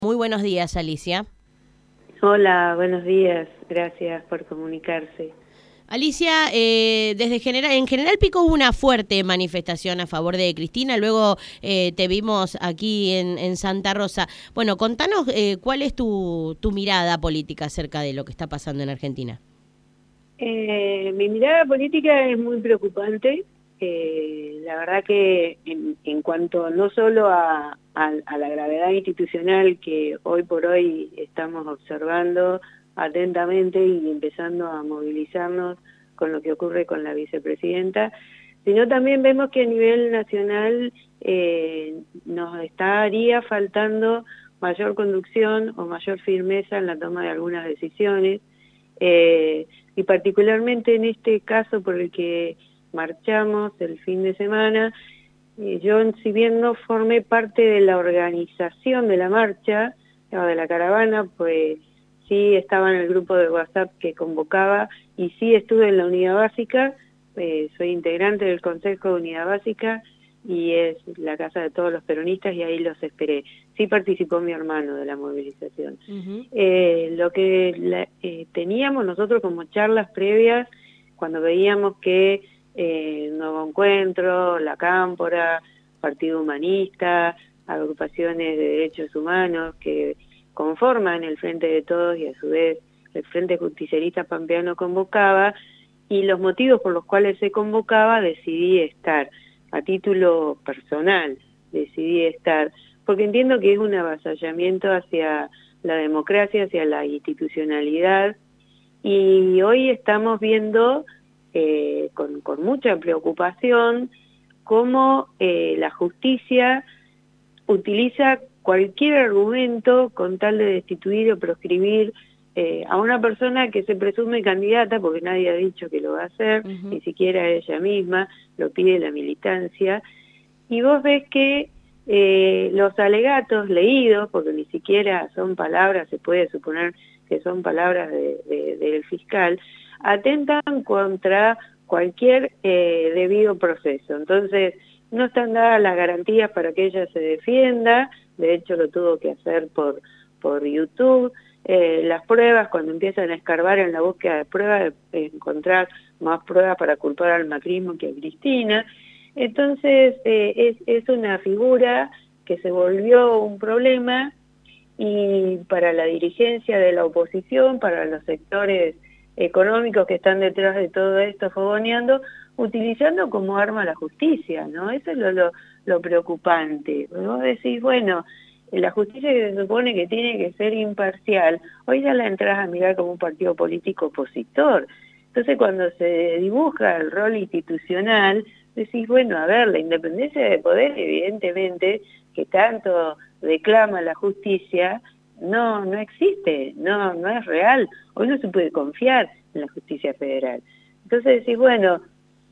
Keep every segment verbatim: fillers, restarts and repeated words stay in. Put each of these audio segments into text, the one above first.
Muy buenos días, Alicia. Hola, buenos días. Gracias por comunicarse. Alicia, eh, desde general, en General Pico hubo una fuerte manifestación a favor de Cristina, luego eh, te vimos aquí en, en Santa Rosa. Bueno, contanos eh, cuál es tu, tu mirada política acerca de lo que está pasando en Argentina. Eh, mi mirada política es muy preocupante. Eh, la verdad que en, en cuanto no solo a, a, a la gravedad institucional que hoy por hoy estamos observando atentamente y empezando a movilizarnos con lo que ocurre con la vicepresidenta, sino también vemos que a nivel nacional eh, nos estaría faltando mayor conducción o mayor firmeza en la toma de algunas decisiones, eh, y particularmente en este caso por el que marchamos el fin de semana. Eh, yo, si bien no formé parte de la organización de la marcha o de la caravana, pues sí estaba en el grupo de WhatsApp que convocaba y sí estuve en la Unidad Básica. Eh, soy integrante del Consejo de Unidad Básica y es la casa de todos los peronistas y ahí los esperé. Sí participó mi hermano de la movilización. Uh-huh. Eh, lo que la, eh, teníamos nosotros como charlas previas, cuando veíamos que eh, Nuevo Encuentro, La Cámpora, Partido Humanista, agrupaciones de derechos humanos que conforman el Frente de Todos y a su vez el Frente Justicialista Pampeano convocaba, y los motivos por los cuales se convocaba decidí estar. A título personal decidí estar, porque entiendo que es un avasallamiento hacia la democracia, hacia la institucionalidad, y hoy estamos viendo eh, con, con mucha preocupación cómo eh, la justicia utiliza cualquier argumento con tal de destituir o proscribir eh, a una persona que se presume candidata, porque nadie ha dicho que lo va a hacer, uh-huh. Ni siquiera ella misma, lo pide la militancia, y vos ves que eh, los alegatos leídos, porque ni siquiera son palabras, se puede suponer que son palabras de, de, del fiscal, atentan contra cualquier eh, debido proceso. Entonces, no están dadas las garantías para que ella se defienda, de hecho lo tuvo que hacer por, por YouTube. Eh, las pruebas, cuando empiezan a escarbar en la búsqueda de pruebas, de encontrar más pruebas para culpar al macrismo que a Cristina. Entonces, eh, es, es una figura que se volvió un problema, y para la dirigencia de la oposición, para los sectores económicos que están detrás de todo esto fogoneando, utilizando como arma la justicia, ¿no? Eso es lo, lo, lo preocupante. Vos decís, bueno, la justicia que se supone que tiene que ser imparcial, hoy ya la entras a mirar como un partido político opositor. Entonces, cuando se dibuja el rol institucional, decís, bueno, a ver, la independencia de poder, evidentemente, que tanto reclama la justicia, no, no existe, no, no es real. Hoy no se puede confiar en la justicia federal. Entonces decís, bueno,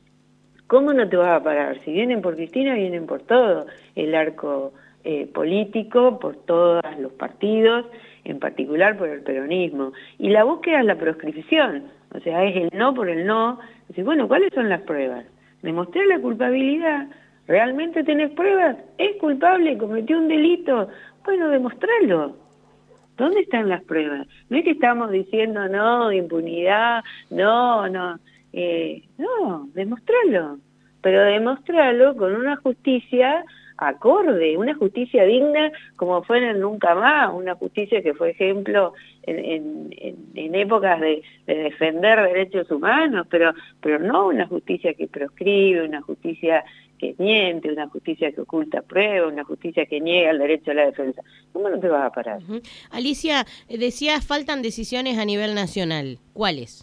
¿cómo no te vas a parar? Si vienen por Cristina, vienen por todo el arco eh, político, por todos los partidos, en particular por el peronismo. Y la búsqueda es la proscripción, o sea, es el no por el no. Decís, bueno, ¿cuáles son las pruebas? Demostrar la culpabilidad. ¿Realmente tenés pruebas? ¿Es culpable? ¿Cometió un delito? Bueno, demostralo. ¿Dónde están las pruebas? No es que estamos diciendo no, impunidad, no, no. Eh, no, demostralo. Pero demostralo con una justicia acorde, una justicia digna como fue en el Nunca Más, una justicia que fue ejemplo en, en, en, en épocas de, de defender derechos humanos, pero, pero no una justicia que proscribe, una justicia que miente, una justicia que oculta pruebas, una justicia que niega el derecho a la defensa. ¿Cómo no te vas a parar? Uh-huh. Alicia, decías faltan decisiones a nivel nacional. ¿Cuáles?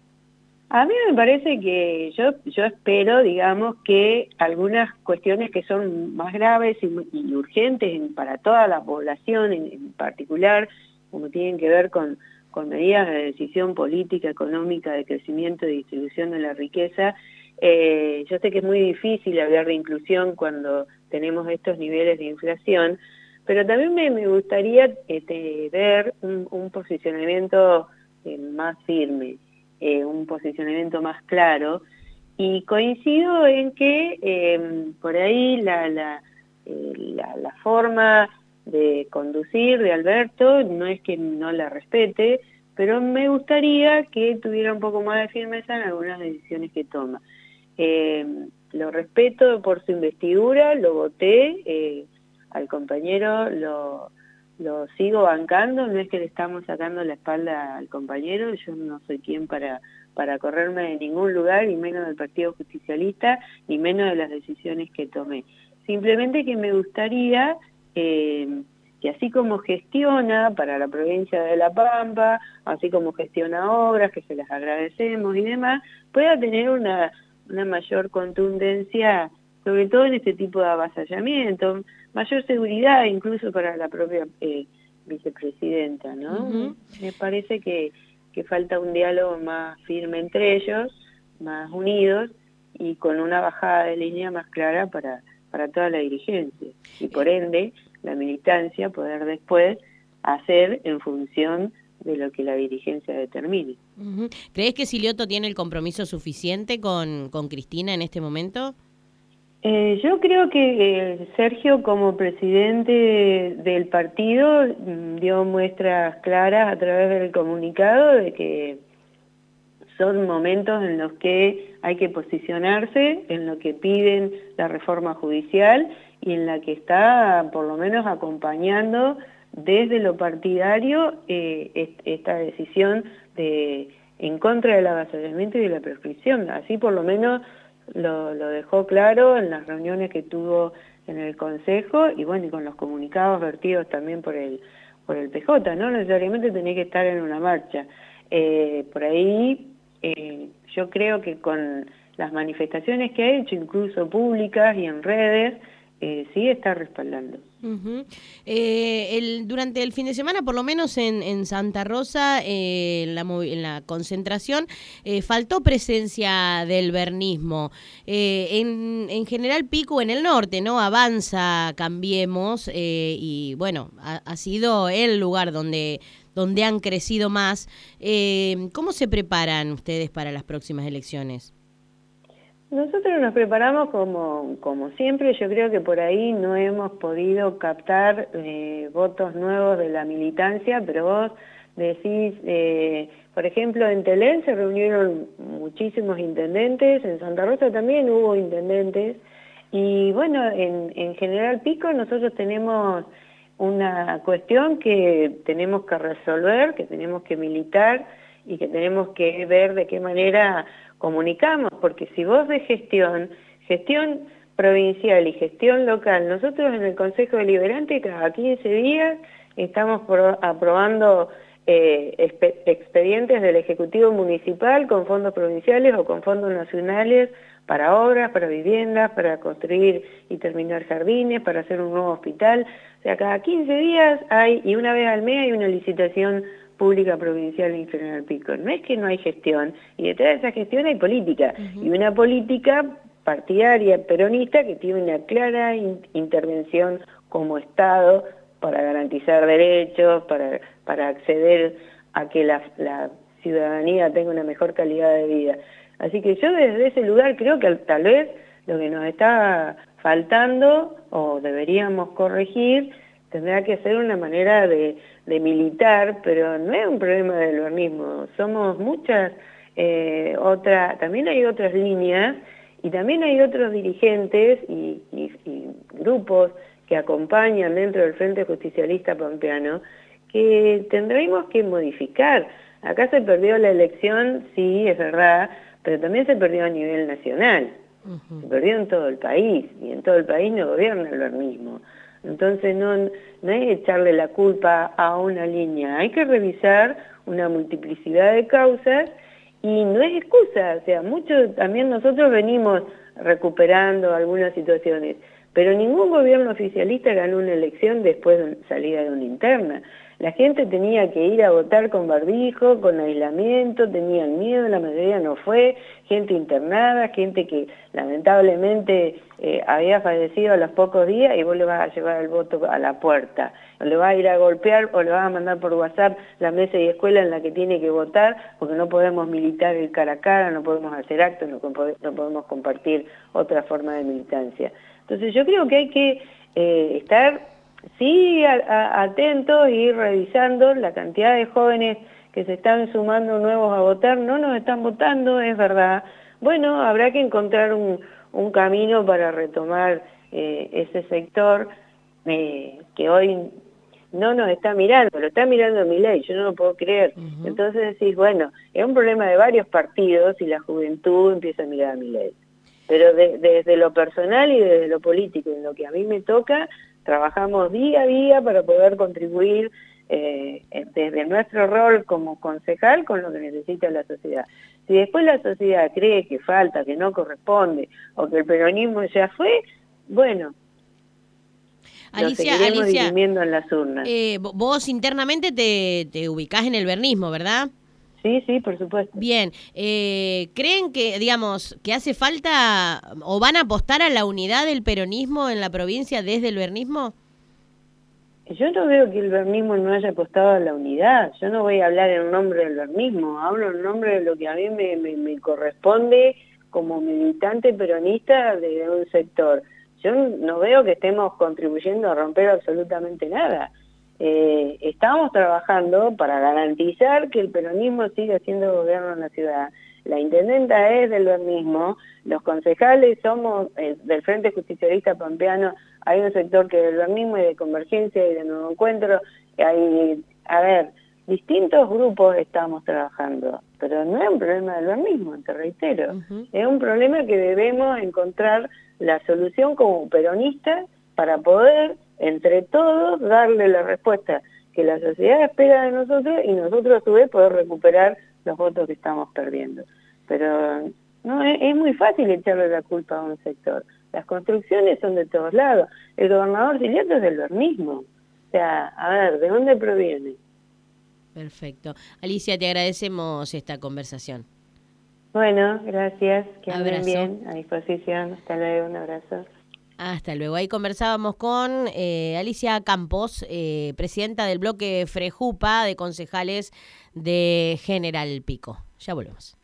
A mí me parece que yo yo espero, digamos, que algunas cuestiones que son más graves y, y urgentes en, para toda la población en, en particular, como tienen que ver con, con medidas de decisión política, económica, de crecimiento y distribución de la riqueza. Eh, yo sé que es muy difícil hablar de inclusión cuando tenemos estos niveles de inflación, pero también me, me gustaría este, ver un, un posicionamiento eh, más firme. Eh, un posicionamiento más claro, y coincido en que eh, por ahí la, la, eh, la, la forma de conducir de Alberto, no es que no la respete, pero me gustaría que tuviera un poco más de firmeza en algunas decisiones que toma. Eh, lo respeto por su investidura, lo voté, eh, al compañero lo, lo sigo bancando, no es que le estamos sacando la espalda al compañero, yo no soy quien para, para correrme de ningún lugar, ni menos del Partido Justicialista, ni menos de las decisiones que tomé. Simplemente que me gustaría eh, que así como gestiona para la provincia de La Pampa, así como gestiona obras, que se las agradecemos y demás, pueda tener una, una mayor contundencia, sobre todo en este tipo de avasallamiento, mayor seguridad incluso para la propia eh, vicepresidenta, ¿no? Uh-huh. Me parece que, que falta un diálogo más firme entre ellos, más unidos y con una bajada de línea más clara para, para toda la dirigencia. Y por ende, la militancia poder después hacer en función de lo que la dirigencia determine. Uh-huh. ¿Crees que Silioto tiene el compromiso suficiente con, con Cristina en este momento? Eh, yo creo que eh, Sergio, como presidente del partido, dio muestras claras a través del comunicado de que son momentos en los que hay que posicionarse, en lo que piden la reforma judicial y en la que está por lo menos acompañando desde lo partidario eh, esta decisión de en contra del avasallamiento y de la prescripción. Así por lo menos lo, lo dejó claro en las reuniones que tuvo en el Consejo y bueno, y con los comunicados vertidos también por el, por el P J, no necesariamente tenía que estar en una marcha. Eh, por ahí eh, yo creo que con las manifestaciones que ha hecho, incluso públicas y en redes, Eh, sí está respaldando. Uh-huh. eh, el, durante el fin de semana, por lo menos en, en Santa Rosa, eh, en, la, en la concentración, eh, faltó presencia del bernismo. Eh, en, en General Pico, en el norte, ¿no? Avanza Cambiemos, eh, y bueno, ha, ha sido el lugar donde, donde han crecido más. Eh, ¿Cómo se preparan ustedes para las próximas elecciones? Nosotros nos preparamos como, como siempre, yo creo que por ahí no hemos podido captar eh, votos nuevos de la militancia, pero vos decís, eh, por ejemplo, en Telén se reunieron muchísimos intendentes, en Santa Rosa también hubo intendentes, y bueno, en, en General Pico nosotros tenemos una cuestión que tenemos que resolver, que tenemos que militar y que tenemos que ver de qué manera comunicamos, porque si vos de gestión, gestión provincial y gestión local, nosotros en el Consejo Deliberante cada quince días estamos pro, aprobando eh, expedientes del Ejecutivo Municipal con fondos provinciales o con fondos nacionales para obras, para viviendas, para construir y terminar jardines, para hacer un nuevo hospital. O sea, cada quince días hay, y una vez al mes hay una licitación pública provincial en General Pico. No es que no hay gestión, y detrás de esa gestión hay política, uh-huh. y una política partidaria peronista que tiene una clara in intervención como Estado para garantizar derechos, para, para acceder a que la, la ciudadanía tenga una mejor calidad de vida. Así que yo desde ese lugar creo que tal vez lo que nos está faltando o deberíamos corregir tendrá que ser una manera de, de militar, pero no es un problema del bernismo, somos muchas eh, otras, también hay otras líneas y también hay otros dirigentes y, y, y grupos que acompañan dentro del Frente Justicialista Pampeano que tendremos que modificar. Acá se perdió la elección, sí, es verdad, pero también se perdió a nivel nacional, uh-huh. se perdió en todo el país y en todo el país no gobierna el bernismo. Entonces no, no hay que echarle la culpa a una línea, hay que revisar una multiplicidad de causas y no es excusa, o sea, mucho también nosotros venimos recuperando algunas situaciones, pero ningún gobierno oficialista ganó una elección después de salida de una interna. La gente tenía que ir a votar con barbijo, con aislamiento, tenían miedo, la mayoría no fue, gente internada, gente que lamentablemente eh, había fallecido a los pocos días y vos le vas a llevar el voto a la puerta, o le vas a ir a golpear o le vas a mandar por WhatsApp la mesa y escuela en la que tiene que votar, porque no podemos militar el cara a cara, no podemos hacer actos, no, no podemos compartir otra forma de militancia. Entonces yo creo que hay que eh, estar sí, a, a, atentos y revisando la cantidad de jóvenes que se están sumando nuevos a votar, no nos están votando, es verdad. Bueno, habrá que encontrar un, un camino para retomar eh, ese sector eh, que hoy no nos está mirando, lo está mirando Milei, yo no lo puedo creer. Uh-huh. Entonces decís, bueno, es un problema de varios partidos y la juventud empieza a mirar a Milei. Pero de, desde lo personal y desde lo político, en lo que a mí me toca, trabajamos día a día para poder contribuir eh, desde nuestro rol como concejal con lo que necesita la sociedad. Si después la sociedad cree que falta, que no corresponde, o que el peronismo ya fue, bueno, Alicia, lo seguiremos Alicia, dirimiendo en las urnas. Eh, vos internamente te, te ubicás en el bernismo, ¿verdad? Sí, sí, por supuesto. Bien, eh, ¿creen que, digamos, que hace falta o van a apostar a la unidad del peronismo en la provincia desde el bernismo? Yo no veo que el bernismo no haya apostado a la unidad. Yo no voy a hablar en nombre del bernismo, hablo en nombre de lo que a mí me, me, me corresponde como militante peronista de un sector. Yo no veo que estemos contribuyendo a romper absolutamente nada. Eh, estamos trabajando para garantizar que el peronismo siga siendo gobierno en la ciudad. La intendenta es del bernismo, los concejales somos eh, del Frente Justicialista Pampeano, hay un sector que es del bernismo y de Convergencia y de Nuevo Encuentro, hay, a ver, distintos grupos estamos trabajando, pero no es un problema del bernismo, te reitero, uh-huh. Es un problema que debemos encontrar la solución como peronistas para poder, entre todos, darle la respuesta que la sociedad espera de nosotros y nosotros a su vez poder recuperar los votos que estamos perdiendo. Pero no es, es muy fácil echarle la culpa a un sector. Las construcciones son de todos lados. El gobernador Siliato es del bernismo. O sea, a ver, ¿de dónde proviene? Perfecto. Alicia, te agradecemos esta conversación. Bueno, gracias. Que anden abrazo. Bien, a disposición. Hasta luego, un abrazo. Hasta luego. Ahí conversábamos con eh, Alicia Campos, eh, presidenta del bloque Frejupa de concejales de General Pico. Ya volvemos.